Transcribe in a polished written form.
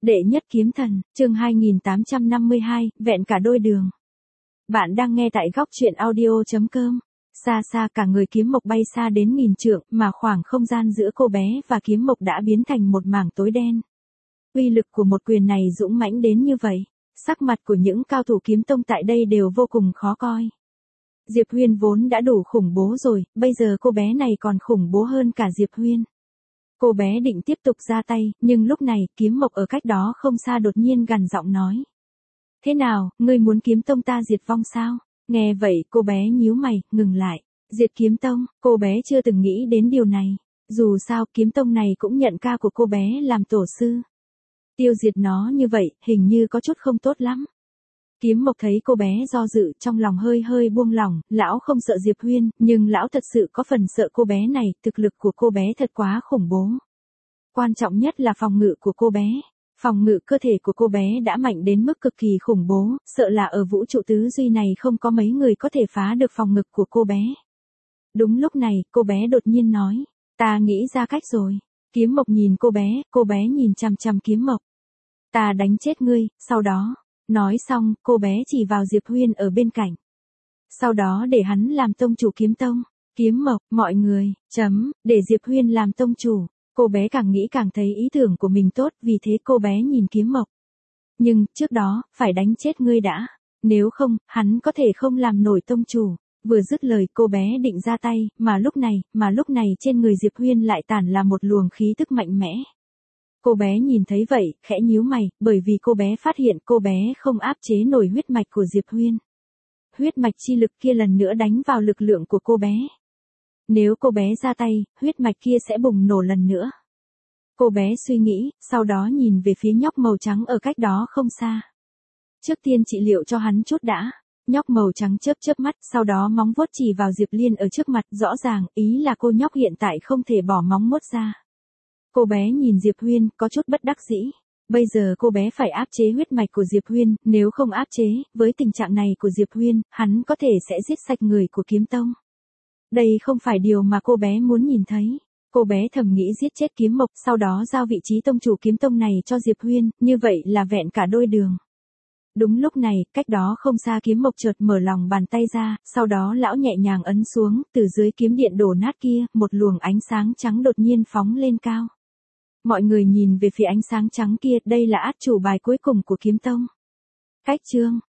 Đệ nhất kiếm thần, chương 2852, vẹn cả đôi đường. Bạn đang nghe tại góc truyện audio.com. Xa xa cả người kiếm mộc bay xa đến nghìn trượng, mà khoảng không gian giữa cô bé và kiếm mộc đã biến thành một mảng tối đen. Uy lực của một quyền này dũng mãnh đến như vậy, sắc mặt của những cao thủ kiếm tông tại đây đều vô cùng khó coi. Diệp Huyên vốn đã đủ khủng bố rồi, bây giờ cô bé này còn khủng bố hơn cả Diệp Huyên. Cô bé định tiếp tục ra tay, nhưng lúc này, kiếm mộc ở cách đó không xa đột nhiên gằn giọng nói. Thế nào, ngươi muốn kiếm tông ta diệt vong sao? Nghe vậy, cô bé nhíu mày, ngừng lại. Diệt kiếm tông, cô bé chưa từng nghĩ đến điều này. Dù sao, kiếm tông này cũng nhận ca của cô bé làm tổ sư. Tiêu diệt nó như vậy, hình như có chút không tốt lắm. Kiếm mộc thấy cô bé do dự, trong lòng hơi hơi buông lỏng, lão không sợ Diệp Huyên, nhưng lão thật sự có phần sợ cô bé này, thực lực của cô bé thật quá khủng bố. Quan trọng nhất là phòng ngự của cô bé. Phòng ngự cơ thể của cô bé đã mạnh đến mức cực kỳ khủng bố, sợ là ở vũ trụ tứ duy này không có mấy người có thể phá được phòng ngự của cô bé. Đúng lúc này, cô bé đột nhiên nói, ta nghĩ ra cách rồi. Kiếm mộc nhìn cô bé nhìn chằm chằm kiếm mộc. Ta đánh chết ngươi, sau đó. Nói xong, cô bé chỉ vào Diệp Huyên ở bên cạnh. Sau đó để hắn làm tông chủ kiếm tông. Kiếm mộc, mọi người, để Diệp Huyên làm tông chủ. Cô bé càng nghĩ càng thấy ý tưởng của mình tốt, vì thế cô bé nhìn kiếm mộc. Nhưng, trước đó, phải đánh chết ngươi đã. Nếu không, hắn có thể không làm nổi tông chủ. Vừa dứt lời cô bé định ra tay, mà lúc này trên người Diệp Huyên lại tản là một luồng khí tức mạnh mẽ. Cô bé nhìn thấy vậy, khẽ nhíu mày, bởi vì cô bé phát hiện cô bé không áp chế nổi huyết mạch của Diệp Huyên. Huyết mạch chi lực kia lần nữa đánh vào lực lượng của cô bé. Nếu cô bé ra tay, huyết mạch kia sẽ bùng nổ lần nữa. Cô bé suy nghĩ, sau đó nhìn về phía nhóc màu trắng ở cách đó không xa. Trước tiên trị liệu cho hắn chút đã. Nhóc màu trắng chớp chớp mắt, sau đó móng vuốt chỉ vào Diệp Liên ở trước mặt, rõ ràng, ý là cô nhóc hiện tại không thể bỏ móng vuốt ra. Cô bé nhìn Diệp Huyên, có chút bất đắc dĩ. Bây giờ cô bé phải áp chế huyết mạch của Diệp Huyên, nếu không áp chế, với tình trạng này của Diệp Huyên, hắn có thể sẽ giết sạch người của kiếm tông. Đây không phải điều mà cô bé muốn nhìn thấy. Cô bé thầm nghĩ giết chết kiếm mộc, sau đó giao vị trí tông chủ kiếm tông này cho Diệp Huyên, như vậy là vẹn cả đôi đường. Đúng lúc này, cách đó không xa kiếm mộc chợt mở lòng bàn tay ra, sau đó lão nhẹ nhàng ấn xuống, từ dưới kiếm điện đổ nát kia, một luồng ánh sáng trắng đột nhiên phóng lên cao. Mọi người nhìn về phía ánh sáng trắng kia, đây là át chủ bài cuối cùng của kiếm tông. Cách chương